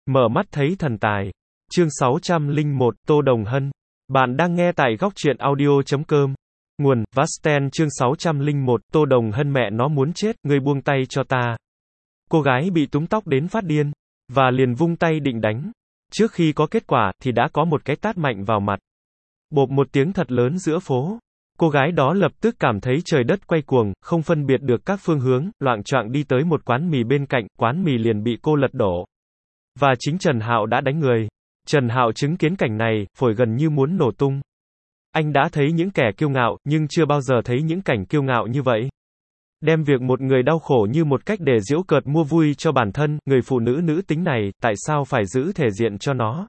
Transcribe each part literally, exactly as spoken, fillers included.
Mở mắt thấy thần tài. Chương sáu trăm lẻ một, Tô Đồng Hân. Bạn đang nghe tại góc truyện audio chấm com. Nguồn, Vasten chương sáu trăm lẻ một, Tô Đồng Hân mẹ nó muốn chết, ngươi buông tay cho ta. Cô gái bị túm tóc đến phát điên, và liền vung tay định đánh. Trước khi có kết quả, thì đã có một cái tát mạnh vào mặt. Bộp một tiếng thật lớn giữa phố. Cô gái đó lập tức cảm thấy trời đất quay cuồng, không phân biệt được các phương hướng, loạng choạng đi tới một quán mì bên cạnh, quán mì liền bị cô lật đổ. Và chính Trần Hạo đã đánh người. Trần Hạo chứng kiến cảnh này, phổi gần như muốn nổ tung. Anh đã thấy những kẻ kiêu ngạo, nhưng chưa bao giờ thấy những cảnh kiêu ngạo như vậy. Đem việc một người đau khổ như một cách để giễu cợt mua vui cho bản thân, người phụ nữ nữ tính này, tại sao phải giữ thể diện cho nó?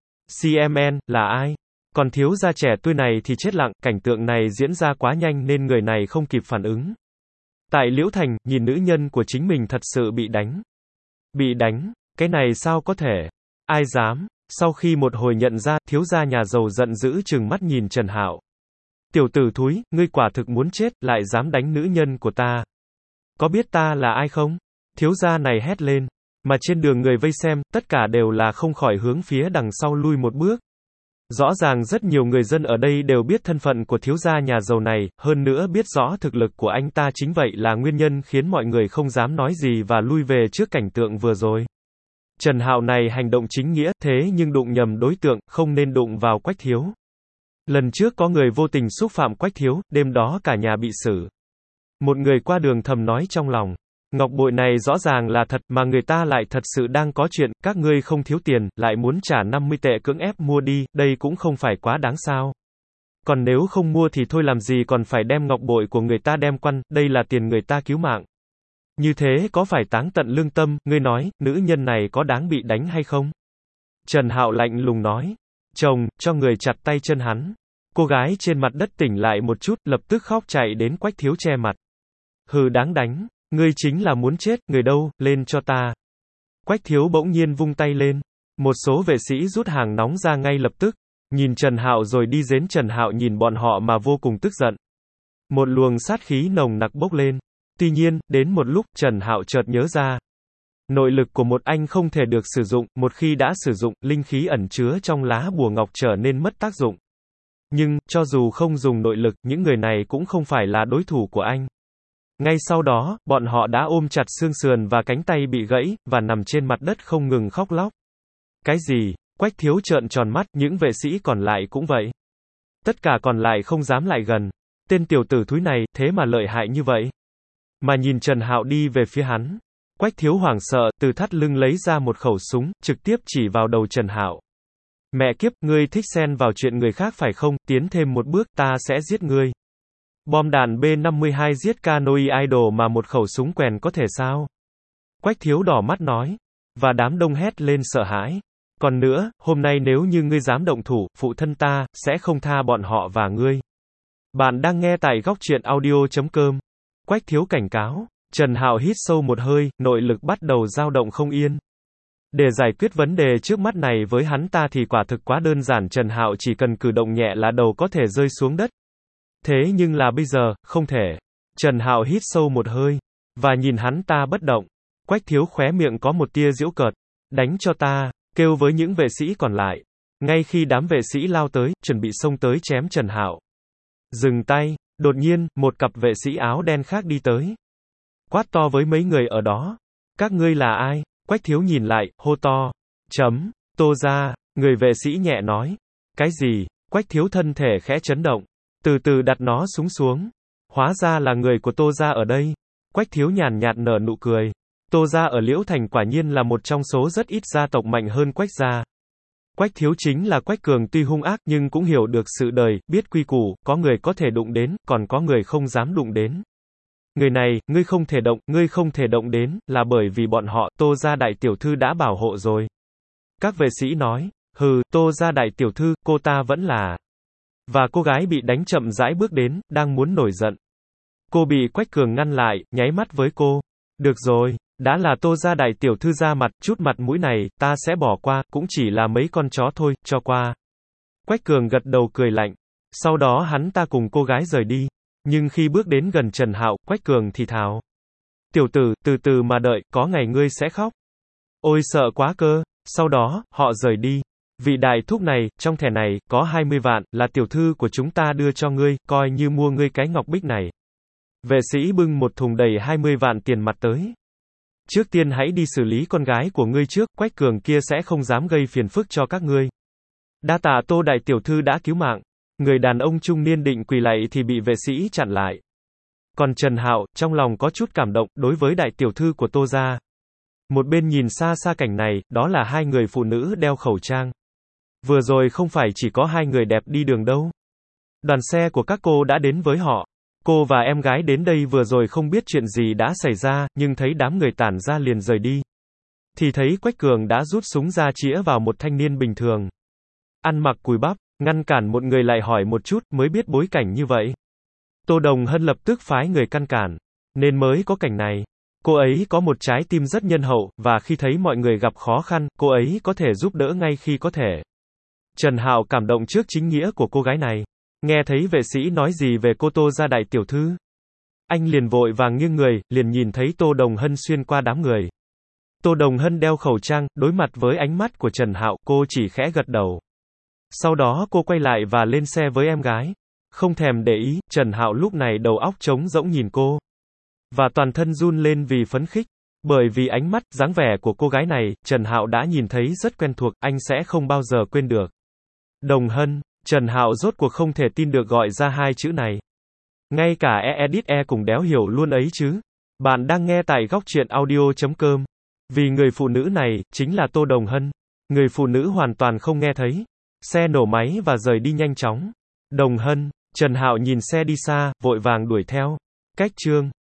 xê em en, là ai? Còn thiếu gia trẻ tuổi này thì chết lặng, cảnh tượng này diễn ra quá nhanh nên người này không kịp phản ứng. Tại Liễu Thành, nhìn nữ nhân của chính mình thật sự bị đánh. Bị đánh? Cái này sao có thể? Ai dám? Sau khi một hồi nhận ra, thiếu gia nhà giàu giận dữ trừng mắt nhìn Trần Hạo. Tiểu tử thúi, ngươi quả thực muốn chết, lại dám đánh nữ nhân của ta. Có biết ta là ai không? Thiếu gia này hét lên. Mà trên đường người vây xem, tất cả đều là không khỏi hướng phía đằng sau lui một bước. Rõ ràng rất nhiều người dân ở đây đều biết thân phận của thiếu gia nhà giàu này, hơn nữa biết rõ thực lực của anh ta, chính vậy là nguyên nhân khiến mọi người không dám nói gì và lui về trước cảnh tượng vừa rồi. Trần Hạo này hành động chính nghĩa, thế nhưng đụng nhầm đối tượng, không nên đụng vào Quách Thiếu. Lần trước có người vô tình xúc phạm Quách Thiếu, đêm đó cả nhà bị xử. Một người qua đường thầm nói trong lòng, ngọc bội này rõ ràng là thật, mà người ta lại thật sự đang có chuyện, các ngươi không thiếu tiền, lại muốn trả năm mươi tệ cưỡng ép mua đi, đây cũng không phải quá đáng sao. Còn nếu không mua thì thôi làm gì còn phải đem ngọc bội của người ta đem quăng, đây là tiền người ta cứu mạng. Như thế có phải táng tận lương tâm, ngươi nói, nữ nhân này có đáng bị đánh hay không? Trần Hạo lạnh lùng nói. Chồng, cho người chặt tay chân hắn. Cô gái trên mặt đất tỉnh lại một chút, lập tức khóc chạy đến Quách Thiếu che mặt. Hừ, đáng đánh. Ngươi chính là muốn chết, người đâu, lên cho ta. Quách Thiếu bỗng nhiên vung tay lên. Một số vệ sĩ rút hàng nóng ra ngay lập tức. Nhìn Trần Hạo rồi đi đến. Trần Hạo nhìn bọn họ mà vô cùng tức giận. Một luồng sát khí nồng nặc bốc lên. Tuy nhiên, đến một lúc, Trần Hạo chợt nhớ ra. Nội lực của một anh không thể được sử dụng, một khi đã sử dụng, linh khí ẩn chứa trong lá bùa ngọc trở nên mất tác dụng. Nhưng, cho dù không dùng nội lực, những người này cũng không phải là đối thủ của anh. Ngay sau đó, bọn họ đã ôm chặt xương sườn và cánh tay bị gãy, và nằm trên mặt đất không ngừng khóc lóc. Cái gì? Quách Thiếu trợn tròn mắt, những vệ sĩ còn lại cũng vậy. Tất cả còn lại không dám lại gần. Tên tiểu tử thúi này, thế mà lợi hại như vậy. Mà nhìn Trần Hạo đi về phía hắn. Quách Thiếu hoảng sợ, từ thắt lưng lấy ra một khẩu súng, trực tiếp chỉ vào đầu Trần Hạo. Mẹ kiếp, ngươi thích xen vào chuyện người khác phải không? Tiến thêm một bước, ta sẽ giết ngươi. Bom đạn B năm mươi hai giết Canoi Idol mà một khẩu súng quèn có thể sao? Quách Thiếu đỏ mắt nói. Và đám đông hét lên sợ hãi. Còn nữa, hôm nay nếu như ngươi dám động thủ, phụ thân ta, sẽ không tha bọn họ và ngươi. Bạn đang nghe tại góc truyện audio chấm com. Quách Thiếu cảnh cáo. Trần Hạo hít sâu một hơi, nội lực bắt đầu dao động không yên. Để giải quyết vấn đề trước mắt này với hắn ta thì quả thực quá đơn giản, Trần Hạo chỉ cần cử động nhẹ là đầu có thể rơi xuống đất. Thế nhưng là bây giờ, không thể. Trần Hạo hít sâu một hơi, và nhìn hắn ta bất động. Quách Thiếu khóe miệng có một tia giễu cợt. Đánh cho ta, kêu với những vệ sĩ còn lại. Ngay khi đám vệ sĩ lao tới, chuẩn bị xông tới chém Trần Hạo. Dừng tay, đột nhiên, một cặp vệ sĩ áo đen khác đi tới. Quát to với mấy người ở đó. Các ngươi là ai? Quách Thiếu nhìn lại, hô to. Chấm, Tô gia, người vệ sĩ nhẹ nói. Cái gì? Quách Thiếu thân thể khẽ chấn động. Từ từ đặt nó súng xuống. Hóa ra là người của Tô gia ở đây. Quách Thiếu nhàn nhạt nở nụ cười. Tô gia ở Liễu Thành quả nhiên là một trong số rất ít gia tộc mạnh hơn Quách gia. Quách Thiếu chính là Quách Cường, tuy hung ác nhưng cũng hiểu được sự đời, biết quy củ, có người có thể đụng đến, còn có người không dám đụng đến. Người này, ngươi không thể động, ngươi không thể động đến, là bởi vì bọn họ, Tô gia đại tiểu thư đã bảo hộ rồi. Các vệ sĩ nói, hừ, Tô gia đại tiểu thư, cô ta vẫn là. Và cô gái bị đánh chậm rãi bước đến, đang muốn nổi giận. Cô bị Quách Cường ngăn lại, nháy mắt với cô. Được rồi, đã là Tô gia đại tiểu thư ra mặt, chút mặt mũi này, ta sẽ bỏ qua, cũng chỉ là mấy con chó thôi, cho qua. Quách Cường gật đầu cười lạnh. Sau đó hắn ta cùng cô gái rời đi. Nhưng khi bước đến gần Trần Hạo, Quách Cường thì thào. Tiểu tử, từ từ mà đợi, có ngày ngươi sẽ khóc. Ôi sợ quá cơ. Sau đó, họ rời đi. Vị đại thúc này, trong thẻ này, có hai mươi vạn, là tiểu thư của chúng ta đưa cho ngươi, coi như mua ngươi cái ngọc bích này. Vệ sĩ bưng một thùng đầy hai mươi vạn tiền mặt tới. Trước tiên hãy đi xử lý con gái của ngươi trước, Quách Cường kia sẽ không dám gây phiền phức cho các ngươi. Đa tạ Tô đại tiểu thư đã cứu mạng. Người đàn ông trung niên định quỳ lạy thì bị vệ sĩ chặn lại. Còn Trần Hạo, trong lòng có chút cảm động, đối với đại tiểu thư của Tô gia. Một bên nhìn xa xa cảnh này, đó là hai người phụ nữ đeo khẩu trang. Vừa rồi không phải chỉ có hai người đẹp đi đường đâu. Đoàn xe của các cô đã đến với họ. Cô và em gái đến đây vừa rồi không biết chuyện gì đã xảy ra, nhưng thấy đám người tản ra liền rời đi. Thì thấy Quách Cường đã rút súng ra chĩa vào một thanh niên bình thường. Ăn mặc cùi bắp, ngăn cản một người lại hỏi một chút mới biết bối cảnh như vậy. Tô Đồng Hân lập tức phái người ngăn cản, nên mới có cảnh này. Cô ấy có một trái tim rất nhân hậu, và khi thấy mọi người gặp khó khăn, cô ấy có thể giúp đỡ ngay khi có thể. Trần Hạo cảm động trước chính nghĩa của cô gái này. Nghe thấy vệ sĩ nói gì về cô Tô gia đại tiểu thư. Anh liền vội vàng nghiêng người, liền nhìn thấy Tô Đồng Hân xuyên qua đám người. Tô Đồng Hân đeo khẩu trang, đối mặt với ánh mắt của Trần Hạo, cô chỉ khẽ gật đầu. Sau đó cô quay lại và lên xe với em gái. Không thèm để ý, Trần Hạo lúc này đầu óc trống rỗng nhìn cô. Và toàn thân run lên vì phấn khích. Bởi vì ánh mắt, dáng vẻ của cô gái này, Trần Hạo đã nhìn thấy rất quen thuộc, anh sẽ không bao giờ quên được. Đồng Hân, Trần Hạo rốt cuộc không thể tin được gọi ra hai chữ này. Ngay cả e-edit e cùng đéo hiểu luôn ấy chứ. Bạn đang nghe tại góc truyện audio chấm com. Vì người phụ nữ này, chính là Tô Đồng Hân. Người phụ nữ hoàn toàn không nghe thấy. Xe nổ máy và rời đi nhanh chóng. Đồng Hân, Trần Hạo nhìn xe đi xa, vội vàng đuổi theo. Cách chương